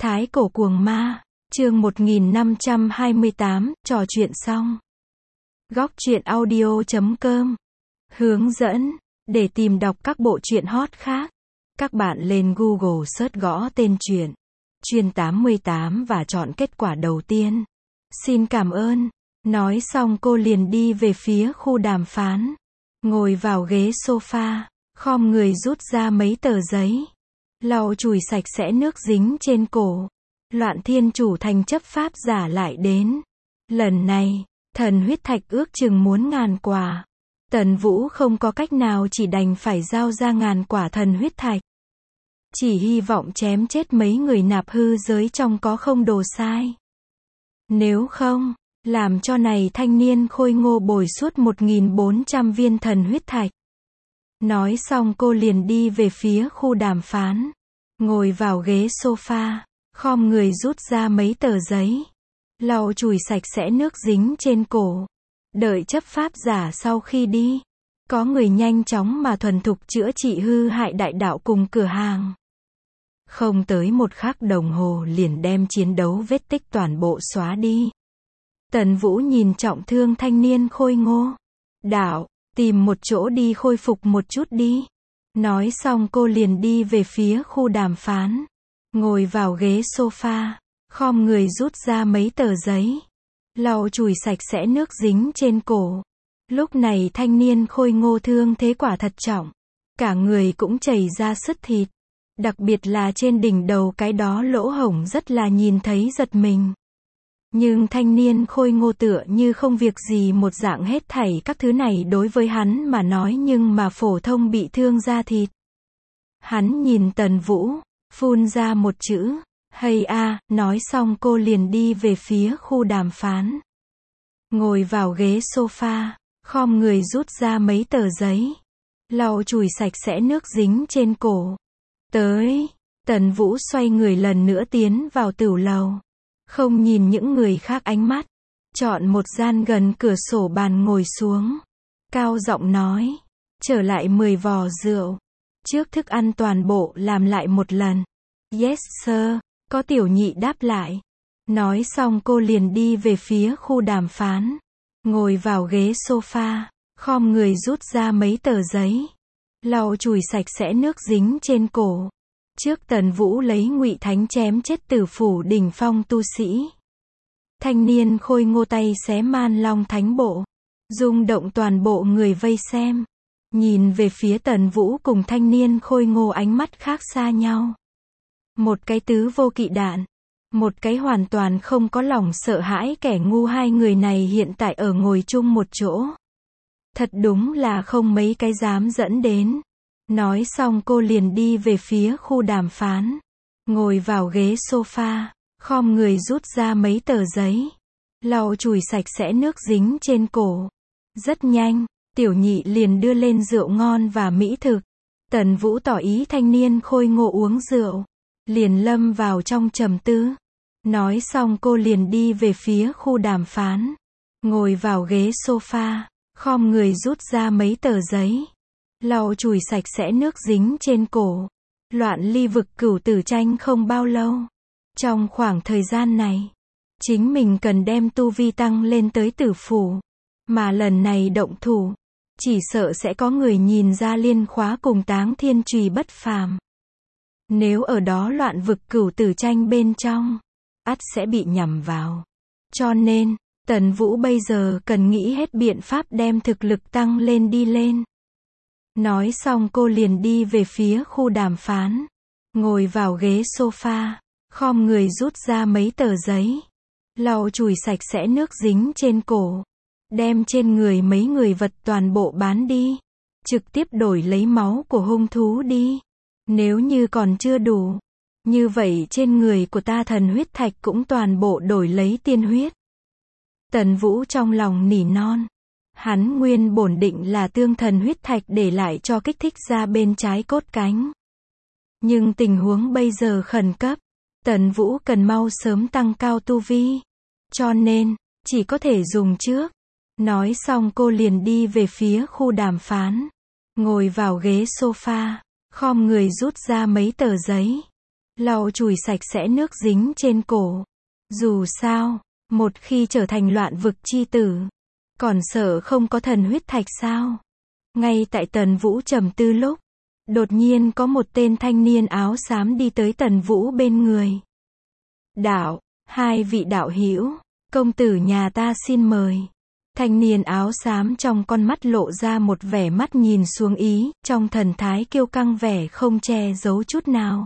Thái cổ cuồng ma, chương 1528, trò chuyện xong. Góc truyện audio.com hướng dẫn, để tìm đọc các bộ truyện hot khác, các bạn lên Google search gõ tên truyện Chuyên 88 và chọn kết quả đầu tiên. Xin cảm ơn. Nói xong cô liền đi về phía khu đàm phán. Ngồi vào ghế sofa, khom người rút ra mấy tờ giấy. Lau chùi sạch sẽ nước dính trên cổ. Loạn thiên chủ thành chấp pháp giả lại đến. Lần này, thần huyết thạch ước chừng muốn 1000 quả. Tần Vũ không có cách nào chỉ đành phải giao ra 1000 quả thần huyết thạch. Chỉ hy vọng chém chết mấy người nạp hư giới trong có không đồ sai. Nếu không, làm cho này thanh niên khôi ngô bồi suốt 1400 viên thần huyết thạch. Nói xong cô liền đi về phía khu đàm phán. Ngồi vào ghế sofa, khom người rút ra mấy tờ giấy. Lau chùi sạch sẽ nước dính trên cổ. Đợi chấp pháp giả sau khi đi. Có người nhanh chóng mà thuần thục chữa trị hư hại đại đạo cùng cửa hàng. Không tới một khắc đồng hồ liền đem chiến đấu vết tích toàn bộ xóa đi. Tần Vũ nhìn trọng thương thanh niên khôi ngô. Đạo, tìm một chỗ đi khôi phục một chút đi. Nói xong cô liền đi về phía khu đàm phán. Ngồi vào ghế sofa, khom người rút ra mấy tờ giấy. Lau chùi sạch sẽ nước dính trên cổ. Lúc này thanh niên khôi ngô thương thế quả thật trọng. Cả người cũng chảy ra sứt thịt. Đặc biệt là trên đỉnh đầu cái đó lỗ hổng rất là nhìn thấy giật mình. Nhưng thanh niên khôi ngô tựa như không việc gì một dạng, hết thảy các thứ này đối với hắn mà nói nhưng mà phổ thông bị thương da thịt. Hắn nhìn Tần Vũ, phun ra một chữ, hay a, nói xong cô liền đi về phía khu đàm phán. Ngồi vào ghế sofa, khom người rút ra mấy tờ giấy. Lau chùi sạch sẽ nước dính trên cổ. Tới, Tần Vũ xoay người lần nữa tiến vào tửu lầu. Không nhìn những người khác ánh mắt. Chọn một gian gần cửa sổ bàn ngồi xuống. Cao giọng nói. Trở lại 10 vò rượu. Trước thức ăn toàn bộ làm lại một lần. Yes sir, có tiểu nhị đáp lại. Nói xong cô liền đi về phía khu đàm phán. Ngồi vào ghế sofa, khom người rút ra mấy tờ giấy. Lau chùi sạch sẽ nước dính trên cổ. Trước Tần Vũ lấy Ngụy Thánh chém chết Tử Phủ đỉnh phong tu sĩ. Thanh niên khôi ngô tay xé Man Long Thánh bộ. Rung động toàn bộ người vây xem. Nhìn về phía Tần Vũ cùng thanh niên khôi ngô ánh mắt khác xa nhau. Một cái tứ vô kỵ đạn. Một cái hoàn toàn không có lòng sợ hãi kẻ ngu, hai người này hiện tại ở ngồi chung một chỗ. Thật đúng là không mấy cái dám dẫn đến. Nói xong cô liền đi về phía khu đàm phán. Ngồi vào ghế sofa, khom người rút ra mấy tờ giấy. Lau chùi sạch sẽ nước dính trên cổ. Rất nhanh, tiểu nhị liền đưa lên rượu ngon và mỹ thực. Tần Vũ tỏ ý thanh niên khôi ngô uống rượu. Liền lâm vào trong trầm tư. Nói xong cô liền đi về phía khu đàm phán. Ngồi vào ghế sofa, khom người rút ra mấy tờ giấy. Lau chùi sạch sẽ nước dính trên cổ. Loạn ly vực cửu tử tranh không bao lâu. Trong khoảng thời gian này, chính mình cần đem tu vi tăng lên tới Tử Phủ. Mà lần này động thủ, chỉ sợ sẽ có người nhìn ra liên khóa cùng Táng Thiên Chùy bất phàm. Nếu ở đó loạn vực cửu tử tranh bên trong, ắt sẽ bị nhằm vào. Cho nên, Tần Vũ bây giờ cần nghĩ hết biện pháp đem thực lực tăng lên đi lên. Nói xong cô liền đi về phía khu đàm phán. Ngồi vào ghế sofa, khom người rút ra mấy tờ giấy. Lau chùi sạch sẽ nước dính trên cổ. Đem trên người mấy người vật toàn bộ bán đi. Trực tiếp đổi lấy máu của hung thú đi. Nếu như còn chưa đủ, như vậy trên người của ta thần huyết thạch cũng toàn bộ đổi lấy tiên huyết. Tần Vũ trong lòng nỉ non. Hắn nguyên bổn định là tương thần huyết thạch để lại cho kích thích ra bên trái cốt cánh. Nhưng tình huống bây giờ khẩn cấp. Tần Vũ cần mau sớm tăng cao tu vi. Cho nên, chỉ có thể dùng trước. Nói xong cô liền đi về phía khu đàm phán. Ngồi vào ghế sofa, khom người rút ra mấy tờ giấy. lau chùi sạch sẽ nước dính trên cổ. Dù sao, một khi trở thành loạn vực chi tử, còn sợ không có thần huyết thạch sao? Ngay tại Tần Vũ trầm tư lúc, đột nhiên có một tên thanh niên áo xám đi tới Tần Vũ bên người. Đạo, hai vị đạo hữu, công tử nhà ta xin mời. Thanh niên áo xám trong con mắt lộ ra một vẻ mắt nhìn xuống ý, trong thần thái kiêu căng vẻ không che giấu chút nào.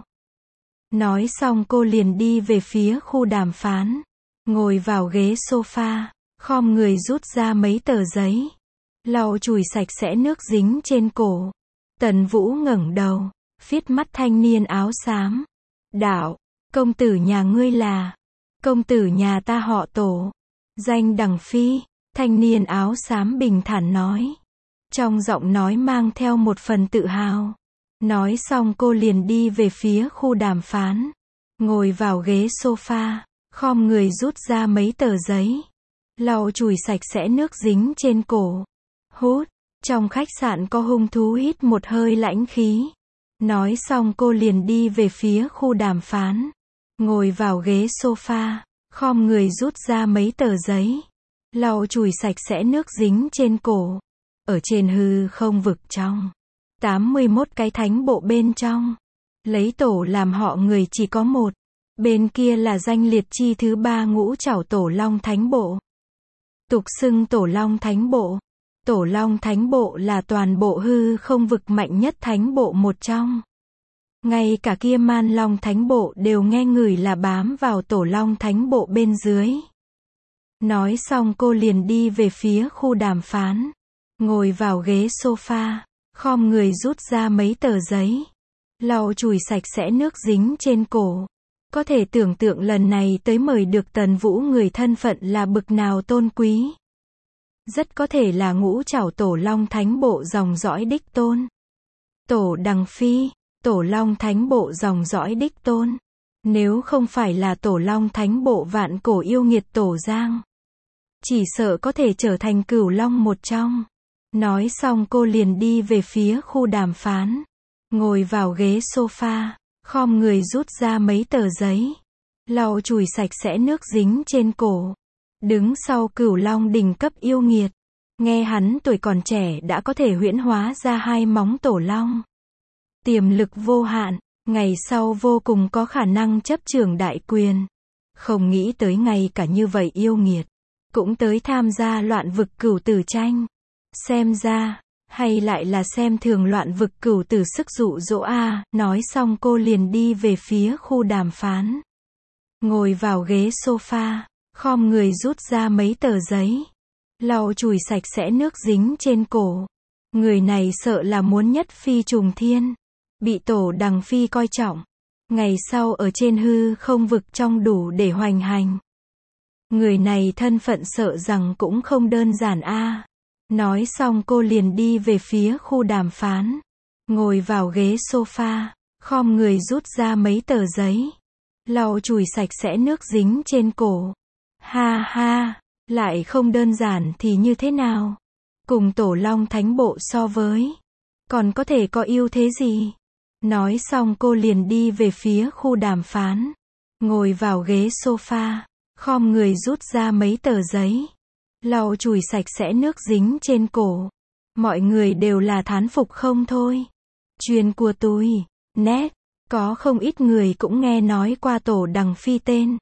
Nói xong cô liền đi về phía khu đàm phán, ngồi vào ghế sofa, khom người rút ra mấy tờ giấy, lau chùi sạch sẽ nước dính trên cổ. Tần Vũ ngẩng đầu, phiết mắt thanh niên áo xám. Đạo, công tử nhà ngươi là? Công tử nhà ta họ Tổ, danh Đằng Phi. Thanh niên áo xám bình thản nói, trong giọng nói mang theo một phần tự hào. Nói xong cô liền đi về phía khu đàm phán, ngồi vào ghế sofa, khom người rút ra mấy tờ giấy, lau chùi sạch sẽ nước dính trên cổ. Hút, trong khách sạn có hung thú hít một hơi lãnh khí. Nói xong cô liền đi về phía khu đàm phán, ngồi vào ghế sofa, khom người rút ra mấy tờ giấy, lau chùi sạch sẽ nước dính trên cổ. Ở trên hư không vực trong 81 cái thánh bộ bên trong, lấy tổ làm họ người chỉ có một. Bên kia là danh liệt chi thứ 3 ngũ trảo Tổ Long Thánh Bộ, tục xưng Tổ Long Thánh Bộ. Tổ Long Thánh Bộ là toàn bộ hư không vực mạnh nhất thánh bộ một trong. Ngay cả kia Man Long Thánh Bộ đều nghe ngửi là bám vào Tổ Long Thánh Bộ bên dưới. Nói xong cô liền đi về phía khu đàm phán, ngồi vào ghế sofa, khom người rút ra mấy tờ giấy, lau chùi sạch sẽ nước dính trên cổ. Có thể tưởng tượng lần này tới mời được Tần Vũ người thân phận là bực nào tôn quý. Rất có thể là ngũ trảo Tổ Long Thánh Bộ dòng dõi đích tôn. Tổ Đằng Phi, Tổ Long Thánh Bộ dòng dõi đích tôn. Nếu không phải là Tổ Long Thánh Bộ vạn cổ yêu nghiệt Tổ Giang, chỉ sợ có thể trở thành Cửu Long một trong. Nói xong cô liền đi về phía khu đàm phán, ngồi vào ghế sofa, khom người rút ra mấy tờ giấy, lau chùi sạch sẽ nước dính trên cổ. Đứng sau Cửu Long đỉnh cấp yêu nghiệt, nghe hắn tuổi còn trẻ đã có thể huyễn hóa ra 2 móng Tổ Long. Tiềm lực vô hạn, ngày sau vô cùng có khả năng chấp trưởng đại quyền. Không nghĩ tới ngay cả như vậy yêu nghiệt cũng tới tham gia loạn vực cửu tử tranh. Xem ra, hay lại là xem thường loạn vực cửu tử sức dụ dỗ a. Nói xong cô liền đi về phía khu đàm phán, ngồi vào ghế sofa, khom người rút ra mấy tờ giấy, lau chùi sạch sẽ nước dính trên cổ. Người này sợ là muốn nhất phi trùng thiên, bị Tổ Đằng Phi coi trọng, ngày sau ở trên hư không vực trong đủ để hoành hành. Người này thân phận sợ rằng cũng không đơn giản a. Nói xong cô liền đi về phía khu đàm phán, ngồi vào ghế sofa, khom người rút ra mấy tờ giấy, lau chùi sạch sẽ nước dính trên cổ. Ha ha, lại không đơn giản thì như thế nào? Cùng Tổ Long Thánh Bộ so với, còn có thể có ưu thế gì? Nói xong cô liền đi về phía khu đàm phán, ngồi vào ghế sofa, khom người rút ra mấy tờ giấy, lau chùi sạch sẽ nước dính trên cổ. Mọi người đều là thán phục không thôi. Chuyện của tôi, nét, có không ít người cũng nghe nói qua Tổ Đằng Phi tên.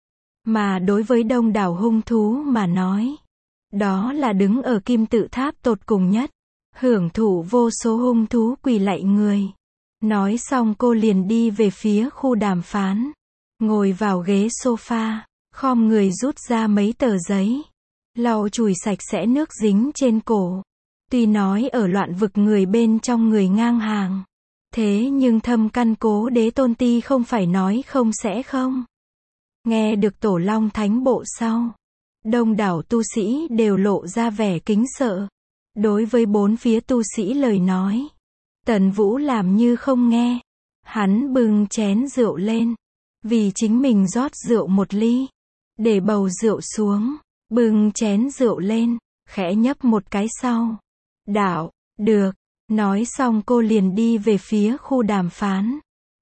Mà đối với đông đảo hung thú mà nói, đó là đứng ở kim tự tháp tột cùng nhất, hưởng thụ vô số hung thú quỳ lạy người. Nói xong cô liền đi về phía khu đàm phán, ngồi vào ghế sofa, khom người rút ra mấy tờ giấy, lau chùi sạch sẽ nước dính trên cổ. Tuy nói ở loạn vực người bên trong người ngang hàng, thế nhưng thâm căn cố đế tôn ti không phải nói không sẽ không. Nghe được Tổ Long Thánh Bộ sau, đông đảo tu sĩ đều lộ ra vẻ kính sợ. Đối với bốn phía tu sĩ lời nói, Tần Vũ làm như không nghe. Hắn bưng chén rượu lên, vì chính mình rót rượu một ly, để bầu rượu xuống, bưng chén rượu lên, khẽ nhấp một cái sau. Đạo, được. Nói xong cô liền đi về phía khu đàm phán,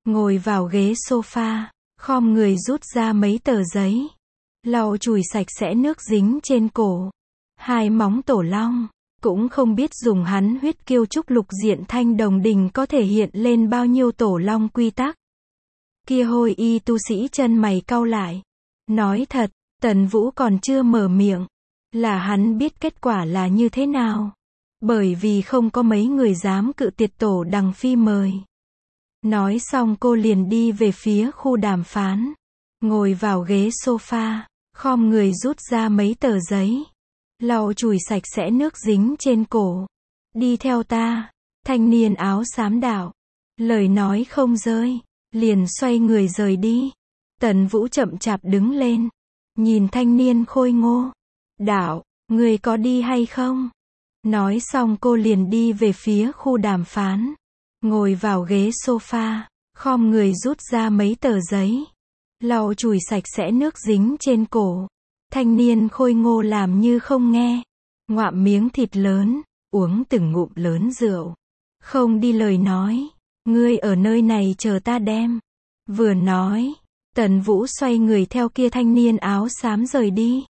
ngồi vào ghế sofa, khom người rút ra mấy tờ giấy, lau chùi sạch sẽ nước dính trên cổ. 2 móng tổ long, cũng không biết dùng hắn huyết kiêu trúc lục diện thanh đồng đình có thể hiện lên bao nhiêu tổ long quy tắc. Kia Hôi Y tu sĩ chân mày cau lại. Nói thật, Tần Vũ còn chưa mở miệng, là hắn biết kết quả là như thế nào. Bởi vì không có mấy người dám cự tuyệt tổ Đằng Phi mời. Nói xong cô liền đi về phía khu đàm phán. Ngồi vào ghế sofa, khom người rút ra mấy tờ giấy, lau chùi sạch sẽ nước dính trên cổ. Đi theo ta. Thanh niên áo xám đạo. Lời nói không rơi, liền xoay người rời đi. Tần Vũ chậm chạp đứng lên, nhìn thanh niên khôi ngô. Đạo, người có đi hay không? Nói xong cô liền đi về phía khu đàm phán. Ngồi vào ghế sofa, khom người rút ra mấy tờ giấy, lau chùi sạch sẽ nước dính trên cổ. Thanh niên khôi ngô làm như không nghe, ngoạm miếng thịt lớn, uống từng ngụm lớn rượu. Không đi lời nói, ngươi ở nơi này chờ ta đem. Vừa nói, Tần Vũ xoay người theo kia thanh niên áo xám rời đi.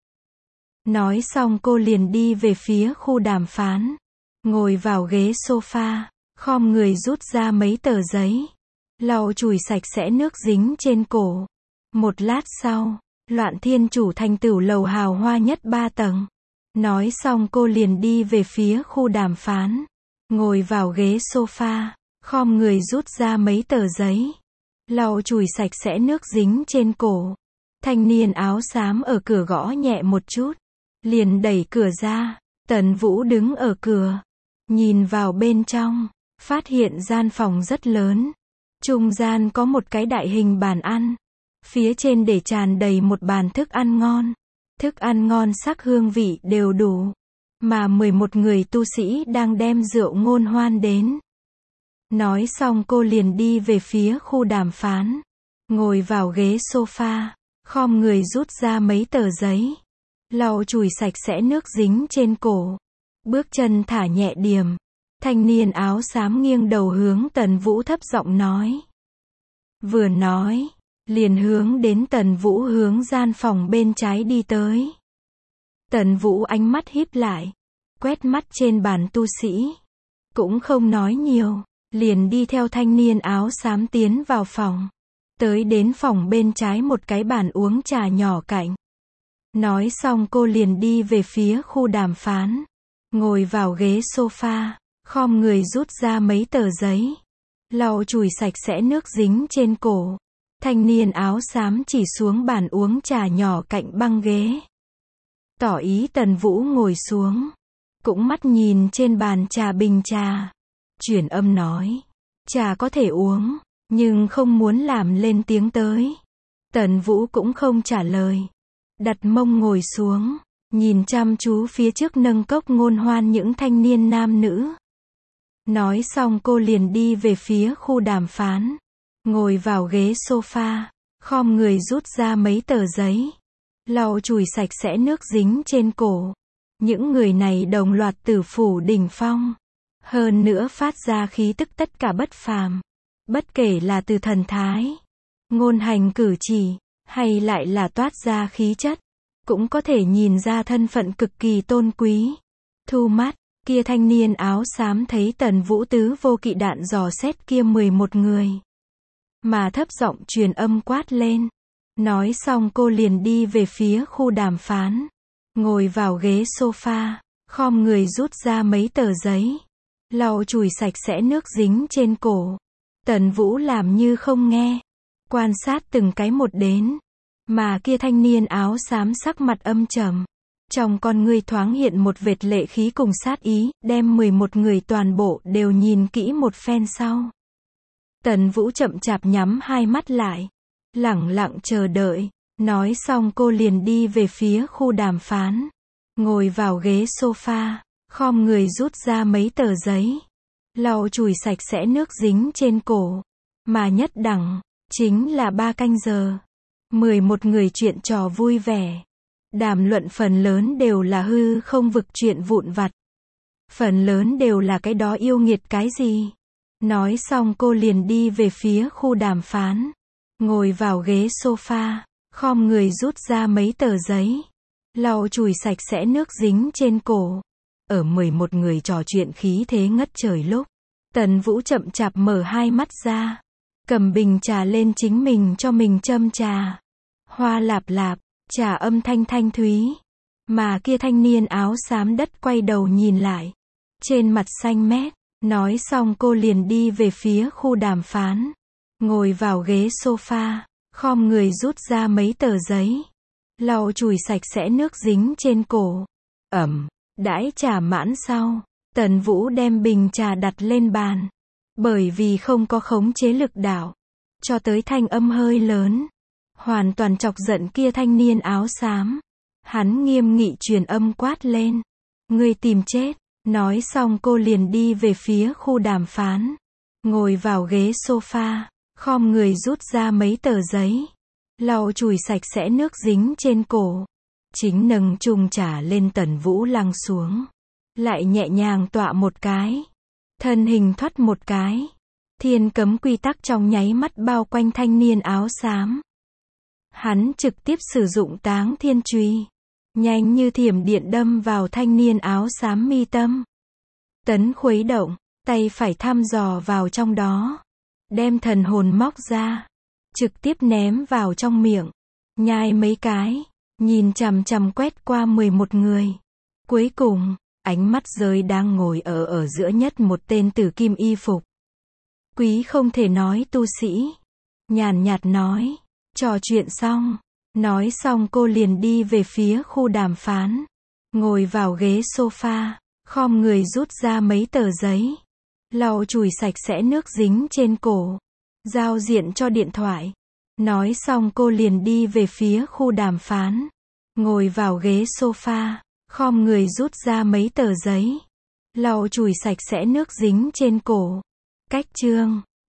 Nói xong cô liền đi về phía khu đàm phán. Ngồi vào ghế sofa, khom người rút ra mấy tờ giấy, lau chùi sạch sẽ nước dính trên cổ. Một lát sau, Loạn Thiên Chủ thành tửu lầu hào hoa nhất 3 tầng. Nói xong cô liền đi về phía khu đàm phán. Ngồi vào ghế sofa, khom người rút ra mấy tờ giấy, lau chùi sạch sẽ nước dính trên cổ. Thanh niên áo xám ở cửa gõ nhẹ một chút, liền đẩy cửa ra. Tần Vũ đứng ở cửa, nhìn vào bên trong, phát hiện gian phòng rất lớn. Trung gian có một cái đại hình bàn ăn, phía trên để tràn đầy một bàn thức ăn ngon. Thức ăn ngon sắc hương vị đều đủ, mà 11 người tu sĩ đang đem rượu ngôn hoan đến. Nói xong cô liền đi về phía khu đàm phán. Ngồi vào ghế sofa, khom người rút ra mấy tờ giấy, lau chùi sạch sẽ nước dính trên cổ. Bước chân thả nhẹ điềm. Thanh niên áo xám nghiêng đầu hướng Tần Vũ thấp giọng nói. Vừa nói, liền hướng đến Tần Vũ hướng gian phòng bên trái đi tới. Tần Vũ ánh mắt híp lại, quét mắt trên bàn tu sĩ, cũng không nói nhiều, liền đi theo thanh niên áo xám tiến vào phòng. Tới đến phòng bên trái một cái bàn uống trà nhỏ cạnh. Nói xong cô liền đi về phía khu đàm phán. Ngồi vào ghế sofa, khom người rút ra mấy tờ giấy, lau chùi sạch sẽ nước dính trên cổ. Thanh niên áo xám chỉ xuống bàn uống trà nhỏ cạnh băng ghế, tỏ ý Tần Vũ ngồi xuống, cũng mắt nhìn trên bàn trà bình trà. Truyền âm nói, trà có thể uống, nhưng không muốn làm lên tiếng tới. Tần Vũ cũng không trả lời, đặt mông ngồi xuống, nhìn chăm chú phía trước nâng cốc ngôn hoan những thanh niên nam nữ. Nói xong cô liền đi về phía khu đàm phán. Ngồi vào ghế sofa, khom người rút ra mấy tờ giấy, lau chùi sạch sẽ nước dính trên cổ. Những người này đồng loạt tử phủ đỉnh phong. Hơn nữa phát ra khí tức tất cả bất phàm. Bất kể là từ thần thái, ngôn hành cử chỉ, hay lại là toát ra khí chất, cũng có thể nhìn ra thân phận cực kỳ tôn quý. Thu mắt, kia thanh niên áo xám thấy Tần Vũ tứ vô kỵ đạn dò xét kia 11 người. Mà thấp giọng truyền âm quát lên. Nói xong cô liền đi về phía khu đàm phán. Ngồi vào ghế sofa, khom người rút ra mấy tờ giấy, lau chùi sạch sẽ nước dính trên cổ. Tần Vũ làm như không nghe, quan sát từng cái một đến. Mà kia thanh niên áo xám sắc mặt âm trầm, trong con ngươi thoáng hiện một vệt lệ khí cùng sát ý, đem 11 người toàn bộ đều nhìn kỹ một phen sau. Tần Vũ chậm chạp nhắm hai mắt lại, lẳng lặng chờ đợi. Nói xong cô liền đi về phía khu đàm phán. Ngồi vào ghế sofa, khom người rút ra mấy tờ giấy, lau chùi sạch sẽ nước dính trên cổ. Mà nhất đẳng, chính là 3 canh giờ. 11 người chuyện trò vui vẻ. Đàm luận phần lớn đều là hư không vực chuyện vụn vặt. Phần lớn đều là cái đó yêu nghiệt cái gì. Nói xong cô liền đi về phía khu đàm phán. Ngồi vào ghế sofa, khom người rút ra mấy tờ giấy. Lau chùi sạch sẽ nước dính trên cổ. Ở 11 người trò chuyện khí thế ngất trời lúc. Tần Vũ chậm chạp mở hai mắt ra. Cầm bình trà lên chính mình cho mình châm trà. Hoa lạp lạp, trà âm thanh thanh thúy. Mà kia thanh niên áo xám đất quay đầu nhìn lại. Trên mặt xanh mét. Nói xong cô liền đi về phía khu đàm phán. Ngồi vào ghế sofa, khom người rút ra mấy tờ giấy. Lau chùi sạch sẽ nước dính trên cổ. Đãi trà mãn sau, Tần Vũ đem bình trà đặt lên bàn. Bởi vì không có khống chế lực đạo, cho tới thanh âm hơi lớn, hoàn toàn chọc giận kia thanh niên áo xám. Hắn nghiêm nghị truyền âm quát lên. Ngươi tìm chết. Nói xong cô liền đi về phía khu đàm phán. Ngồi vào ghế sofa, khom người rút ra mấy tờ giấy. Lau chùi sạch sẽ nước dính trên cổ. Chính nâng chung trà lên, Tần Vũ lăng xuống. Lại nhẹ nhàng tọa một cái. Thân hình thoát một cái. Thiên cấm quy tắc trong nháy mắt bao quanh thanh niên áo xám. Hắn trực tiếp sử dụng Táng Thiên Chùy. Nhanh như thiểm điện đâm vào thanh niên áo xám mi tâm. Tấn khuấy động, tay phải thăm dò vào trong đó. Đem thần hồn móc ra. Trực tiếp ném vào trong miệng. Nhai mấy cái. Nhìn chằm chằm quét qua 11 người. Cuối cùng, ánh mắt rơi đang ngồi ở giữa nhất một tên tử kim y phục. Quý không thể nói tu sĩ. Nhàn nhạt nói. Trò chuyện xong. Nói xong cô liền đi về phía khu đàm phán. Ngồi vào ghế sofa, khom người rút ra mấy tờ giấy. Lau chùi sạch sẽ nước dính trên cổ. Giao diện cho điện thoại. Nói xong cô liền đi về phía khu đàm phán. Ngồi vào ghế sofa, khom người rút ra mấy tờ giấy. Lau chùi sạch sẽ nước dính trên cổ. Cách chương